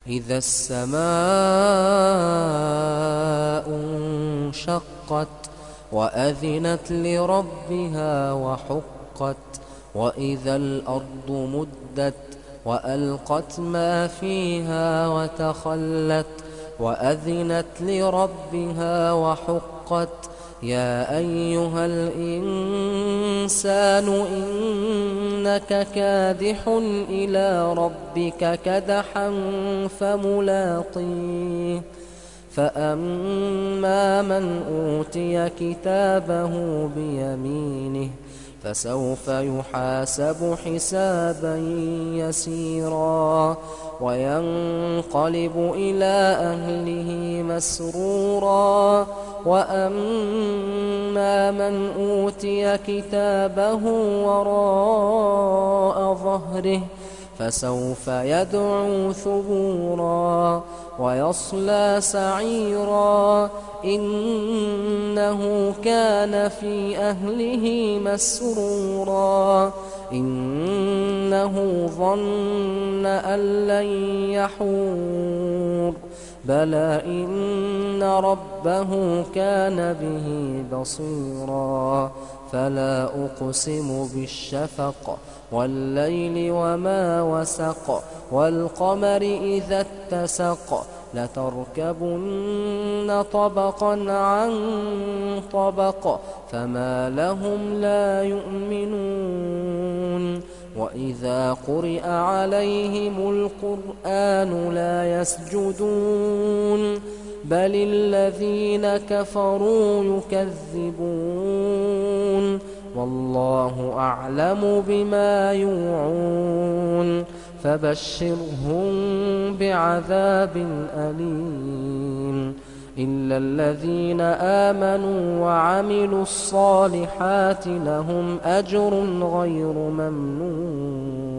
إذا السماء انشقت وأذنت لربها وحقت وإذا الأرض مدت وألقت ما فيها وتخلت وأذنت لربها وحقت يا أيها الإنسان إنك كادح إلى ربك كدحا فملاقيه فأما من أوتي كتابه بيمينه فسوف يحاسب حسابا يسيرا وينقلب إلى أهله مسرورا وأما من أوتي كتابه وراء ظهره فسوف يدعو ثبورا ويصلى سعيرا إنه كان في أهله مسرورا إنه ظن أن لن يحور بلى إن ربه كان به بصيرا فلا أقسم بالشفق والليل وما وسق والقمر إذا اتسق لتركبن طبقا عن طبق فما لهم لا يؤمنون وإذا قرئ عليهم القرآن لا يسجدون بل الذين كفروا يكذبون والله أعلم بما يوعون فبشرهم بعذاب أليم إلا الذين آمنوا وعملوا الصالحات لهم أجر غير ممنون.